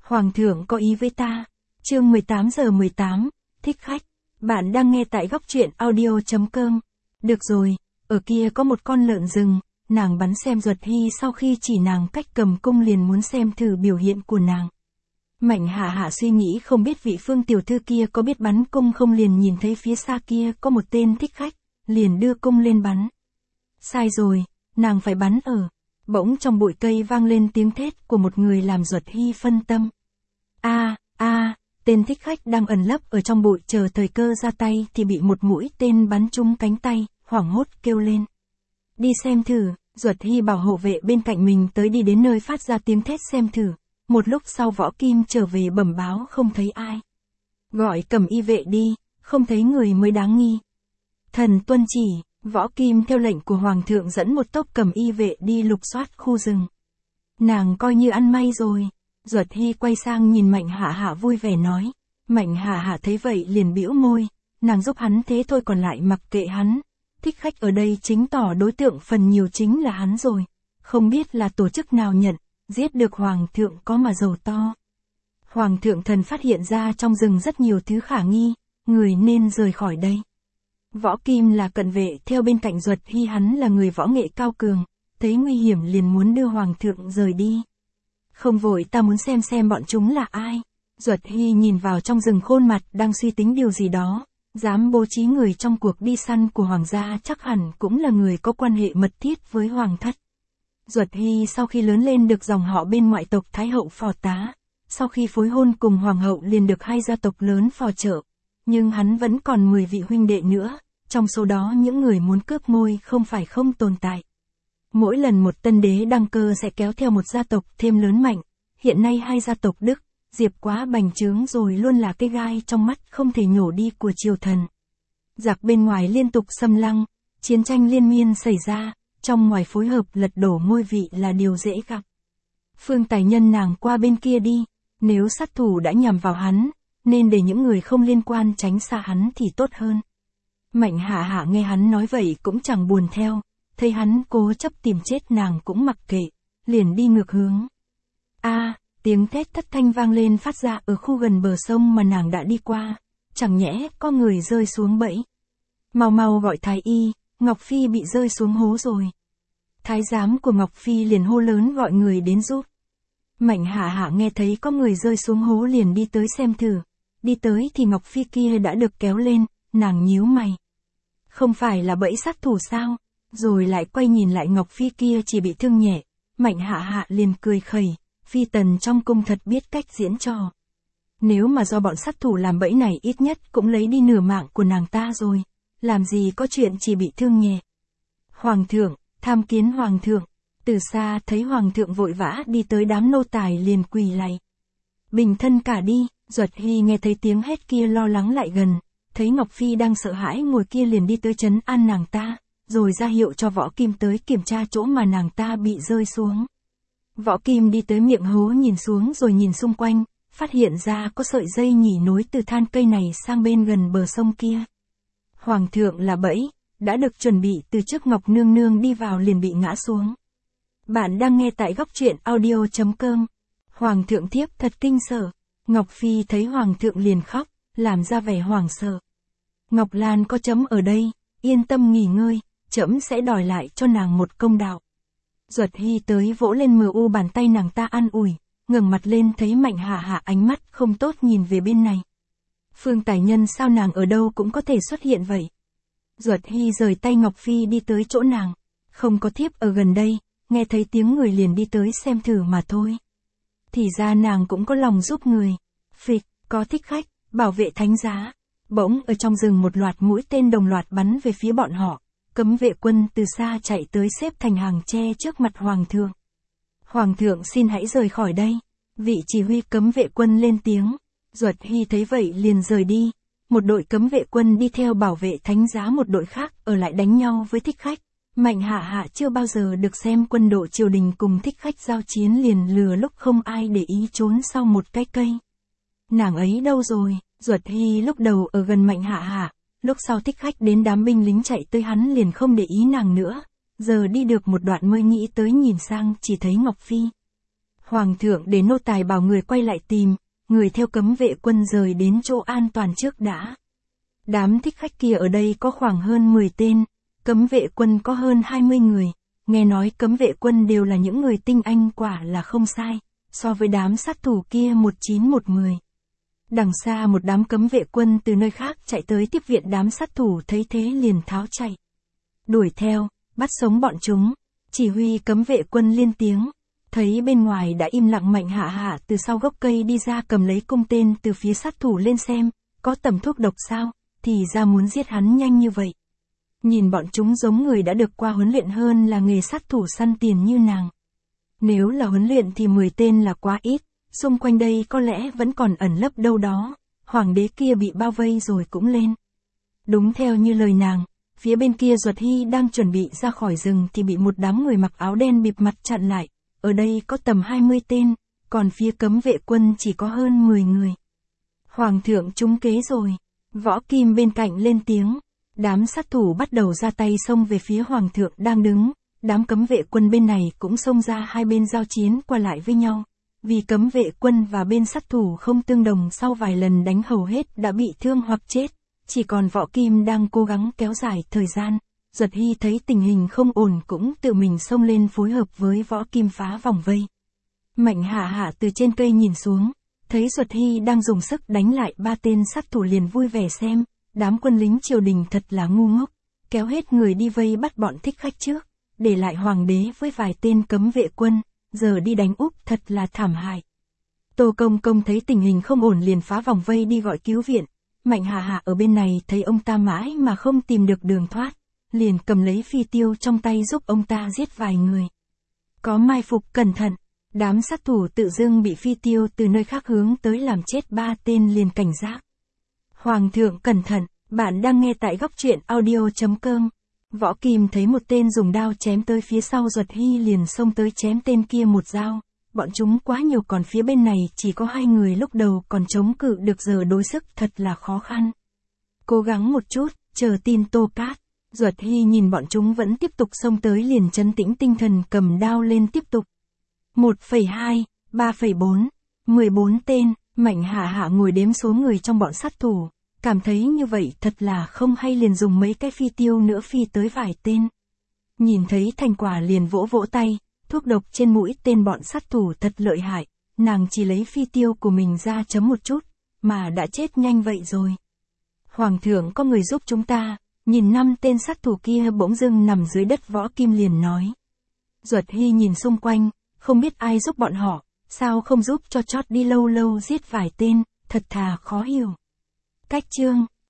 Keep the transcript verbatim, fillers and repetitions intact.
Hoàng thượng có ý với ta. Chương mười tám giờ mười tám, thích khách. Bạn đang nghe tại góc truyện audio chấm com. Được rồi, ở kia có một con lợn rừng, nàng bắn xem Duật Hy sau khi chỉ nàng cách cầm cung liền muốn xem thử biểu hiện của nàng. Mạnh Hạ Hạ suy nghĩ không biết vị Phương tiểu thư kia có biết bắn cung không, liền nhìn thấy phía xa kia có một tên thích khách, liền đưa cung lên bắn. Sai rồi, nàng phải bắn ở. Bỗng trong bụi cây vang lên tiếng thét của một người làm Duật Hy phân tâm. A, a, tên thích khách đang ẩn lấp ở trong bụi chờ thời cơ ra tay thì bị một mũi tên bắn trúng cánh tay, hoảng hốt kêu lên. Đi xem thử, Duật Hy bảo hộ vệ bên cạnh mình tới đi đến nơi phát ra tiếng thét xem thử. Một lúc sau Võ Kim trở về bẩm báo không thấy ai. Gọi Cẩm Y vệ đi, không thấy người mới đáng nghi. Thần tuân chỉ. Võ Kim theo lệnh của Hoàng thượng dẫn một tốp Cẩm Y vệ đi lục soát khu rừng. Nàng coi như ăn may rồi. Duật Hy quay sang nhìn Mạnh Hạ Hạ vui vẻ nói. Mạnh Hạ Hạ thấy vậy liền bĩu môi. Nàng giúp hắn thế thôi còn lại mặc kệ hắn. Thích khách ở đây chính tỏ đối tượng phần nhiều chính là hắn rồi. Không biết là tổ chức nào nhận, giết được Hoàng thượng có mà giàu to. Hoàng thượng thần phát hiện ra trong rừng rất nhiều thứ khả nghi, người nên rời khỏi đây. Võ Kim là cận vệ theo bên cạnh Duật Hy, hắn là người võ nghệ cao cường, thấy nguy hiểm liền muốn đưa Hoàng thượng rời đi. Không vội, ta muốn xem xem bọn chúng là ai. Duật Hy nhìn vào trong rừng khôn mặt đang suy tính điều gì đó, dám bố trí người trong cuộc đi săn của Hoàng gia chắc hẳn cũng là người có quan hệ mật thiết với Hoàng thất. Duật Hy sau khi lớn lên được dòng họ bên ngoại tộc Thái hậu phò tá, sau khi phối hôn cùng Hoàng hậu liền được hai gia tộc lớn phò trợ, nhưng hắn vẫn còn mười vị huynh đệ nữa. Trong số đó những người muốn cướp ngôi không phải không tồn tại. Mỗi lần một tân đế đăng cơ sẽ kéo theo một gia tộc thêm lớn mạnh. Hiện nay hai gia tộc Đức, Diệp quá bành trướng rồi, luôn là cái gai trong mắt không thể nhổ đi của triều thần. Giặc bên ngoài liên tục xâm lăng, chiến tranh liên miên xảy ra, trong ngoài phối hợp lật đổ ngôi vị là điều dễ gặp. Phương Tài Nhân nàng qua bên kia đi, nếu sát thủ đã nhằm vào hắn, nên để những người không liên quan tránh xa hắn thì tốt hơn. Mạnh Hạ Hạ nghe hắn nói vậy cũng chẳng buồn theo, thấy hắn cố chấp tìm chết nàng cũng mặc kệ, liền đi ngược hướng. A, tiếng thét thất thanh vang lên phát ra ở khu gần bờ sông mà nàng đã đi qua, chẳng nhẽ có người rơi xuống bẫy. Mau mau gọi Thái y, Ngọc Phi bị rơi xuống hố rồi. Thái giám của Ngọc Phi liền hô lớn gọi người đến giúp. Mạnh Hạ Hạ nghe thấy có người rơi xuống hố liền đi tới xem thử, đi tới thì Ngọc Phi kia đã được kéo lên, nàng nhíu mày. Không phải là bẫy sát thủ sao? Rồi lại quay nhìn lại Ngọc Phi kia chỉ bị thương nhẹ. Mạnh Hạ Hạ liền cười khẩy, phi tần trong cung thật biết cách diễn trò. Nếu mà do bọn sát thủ làm bẫy này ít nhất cũng lấy đi nửa mạng của nàng ta rồi. Làm gì có chuyện chỉ bị thương nhẹ. Hoàng thượng, tham kiến Hoàng thượng. Từ xa thấy Hoàng thượng vội vã đi tới, đám nô tài liền quỳ lạy. Bình thân cả đi. Duật Hy nghe thấy tiếng hét kia lo lắng lại gần. Thấy Ngọc Phi đang sợ hãi ngồi kia liền đi tới trấn an nàng ta, rồi ra hiệu cho Võ Kim tới kiểm tra chỗ mà nàng ta bị rơi xuống. Võ Kim đi tới miệng hố nhìn xuống rồi nhìn xung quanh, phát hiện ra có sợi dây nhỉ nối từ than cây này sang bên gần bờ sông kia. Hoàng thượng là bẫy, đã được chuẩn bị từ trước, Ngọc nương nương đi vào liền bị ngã xuống. Bạn đang nghe tại góc truyện audio chấm com. Hoàng thượng thiếp thật kinh sợ. Ngọc Phi thấy Hoàng thượng liền khóc, làm ra vẻ hoảng sợ. Ngọc Lan có chấm ở đây, yên tâm nghỉ ngơi, chấm sẽ đòi lại cho nàng một công đạo. Duật Hy tới vỗ lên mờ u bàn tay nàng ta an ủi, ngẩng mặt lên thấy Mạnh Hạ Hạ ánh mắt không tốt nhìn về bên này. Phương Tài Nhân sao nàng ở đâu cũng có thể xuất hiện vậy? Duật Hy rời tay Ngọc Phi đi tới chỗ nàng, không có thiếp ở gần đây, nghe thấy tiếng người liền đi tới xem thử mà thôi. Thì ra nàng cũng có lòng giúp người. Phịch, có thích khách. Bảo vệ thánh giá. Bỗng ở trong rừng một loạt mũi tên đồng loạt bắn về phía bọn họ. Cấm vệ quân từ xa chạy tới xếp thành hàng che trước mặt Hoàng thượng. Hoàng thượng xin hãy rời khỏi đây. Vị chỉ huy cấm vệ quân lên tiếng. Duật Hy thấy vậy liền rời đi. Một đội cấm vệ quân đi theo bảo vệ thánh giá, một đội khác ở lại đánh nhau với thích khách. Mạnh Hạ Hạ chưa bao giờ được xem quân đội triều đình cùng thích khách giao chiến, liền lừa lúc không ai để ý trốn sau một cái cây. Nàng ấy đâu rồi? Duật Hy lúc đầu ở gần Mạnh Hạ Hạ, lúc sau thích khách đến đám binh lính chạy tới hắn liền không để ý nàng nữa, giờ đi được một đoạn mới nghĩ tới nhìn sang chỉ thấy Ngọc Phi. Hoàng thượng để nô tài bảo người quay lại tìm, người theo cấm vệ quân rời đến chỗ an toàn trước đã. Đám thích khách kia ở đây có khoảng hơn mười tên, cấm vệ quân có hơn hai mươi người, nghe nói cấm vệ quân đều là những người tinh anh quả là không sai, so với đám sát thủ kia một chín một mười. Đằng xa một đám cấm vệ quân từ nơi khác chạy tới tiếp viện đám sát thủ thấy thế liền tháo chạy. Đuổi theo, bắt sống bọn chúng, chỉ huy cấm vệ quân liên tiếng. Thấy bên ngoài đã im lặng Mạnh Hạ Hạ từ sau gốc cây đi ra cầm lấy cung tên từ phía sát thủ lên xem, có tầm thuốc độc sao, thì ra muốn giết hắn nhanh như vậy. Nhìn bọn chúng giống người đã được qua huấn luyện hơn là nghề sát thủ săn tiền như nàng. Nếu là huấn luyện thì mười tên là quá ít, xung quanh đây có lẽ vẫn còn ẩn lấp đâu đó, hoàng đế kia bị bao vây rồi cũng lên. Đúng theo như lời nàng, phía bên kia Duật Hy đang chuẩn bị ra khỏi rừng thì bị một đám người mặc áo đen bịt mặt chặn lại. Ở đây có tầm hai mươi tên, còn phía cấm vệ quân chỉ có hơn mười người. Hoàng thượng trúng kế rồi. Võ Kim bên cạnh lên tiếng. Đám sát thủ bắt đầu ra tay xông về phía hoàng thượng đang đứng. Đám cấm vệ quân bên này cũng xông ra hai bên giao chiến qua lại với nhau. Vì cấm vệ quân và bên sát thủ không tương đồng sau vài lần đánh hầu hết đã bị thương hoặc chết. Chỉ còn Võ Kim đang cố gắng kéo dài thời gian. Duật Hy thấy tình hình không ổn cũng tự mình xông lên phối hợp với Võ Kim phá vòng vây. Mạnh Hạ Hạ từ trên cây nhìn xuống, thấy Duật Hy đang dùng sức đánh lại ba tên sát thủ liền vui vẻ xem, đám quân lính triều đình thật là ngu ngốc, kéo hết người đi vây bắt bọn thích khách trước, để lại hoàng đế với vài tên cấm vệ quân, giờ đi đánh Úc thật là thảm hại. Tô Công Công thấy tình hình không ổn liền phá vòng vây đi gọi cứu viện, Mạnh Hạ Hạ ở bên này thấy ông ta mãi mà không tìm được đường thoát. Liền cầm lấy phi tiêu trong tay giúp ông ta giết vài người. Có mai phục cẩn thận, đám sát thủ tự dưng bị phi tiêu từ nơi khác hướng tới làm chết ba tên liền cảnh giác. Hoàng thượng cẩn thận, bạn đang nghe tại góc truyện audio chấm com. Võ Kim thấy một tên dùng đao chém tới phía sau Duật Hy liền xông tới chém tên kia một dao. Bọn chúng quá nhiều còn phía bên này chỉ có hai người lúc đầu còn chống cự được giờ đối sức thật là khó khăn. Cố gắng một chút, chờ tin Tô Cát. Duật Hy nhìn bọn chúng vẫn tiếp tục xông tới liền trấn tĩnh tinh thần cầm đao lên tiếp tục. một phẩy hai, ba phẩy bốn, mười bốn tên, Mạnh Hạ Hạ ngồi đếm số người trong bọn sát thủ, cảm thấy như vậy thật là không hay liền dùng mấy cái phi tiêu nữa phi tới vài tên. Nhìn thấy thành quả liền vỗ vỗ tay, thuốc độc trên mũi tên bọn sát thủ thật lợi hại, nàng chỉ lấy phi tiêu của mình ra chấm một chút, mà đã chết nhanh vậy rồi. Hoàng thượng có người giúp chúng ta. Nhìn năm tên sát thủ kia bỗng dưng nằm dưới đất Võ Kim liền nói. Duật Hy nhìn xung quanh, không biết ai giúp bọn họ, sao không giúp cho chót đi lâu lâu giết vài tên, thật thà khó hiểu. Cách chương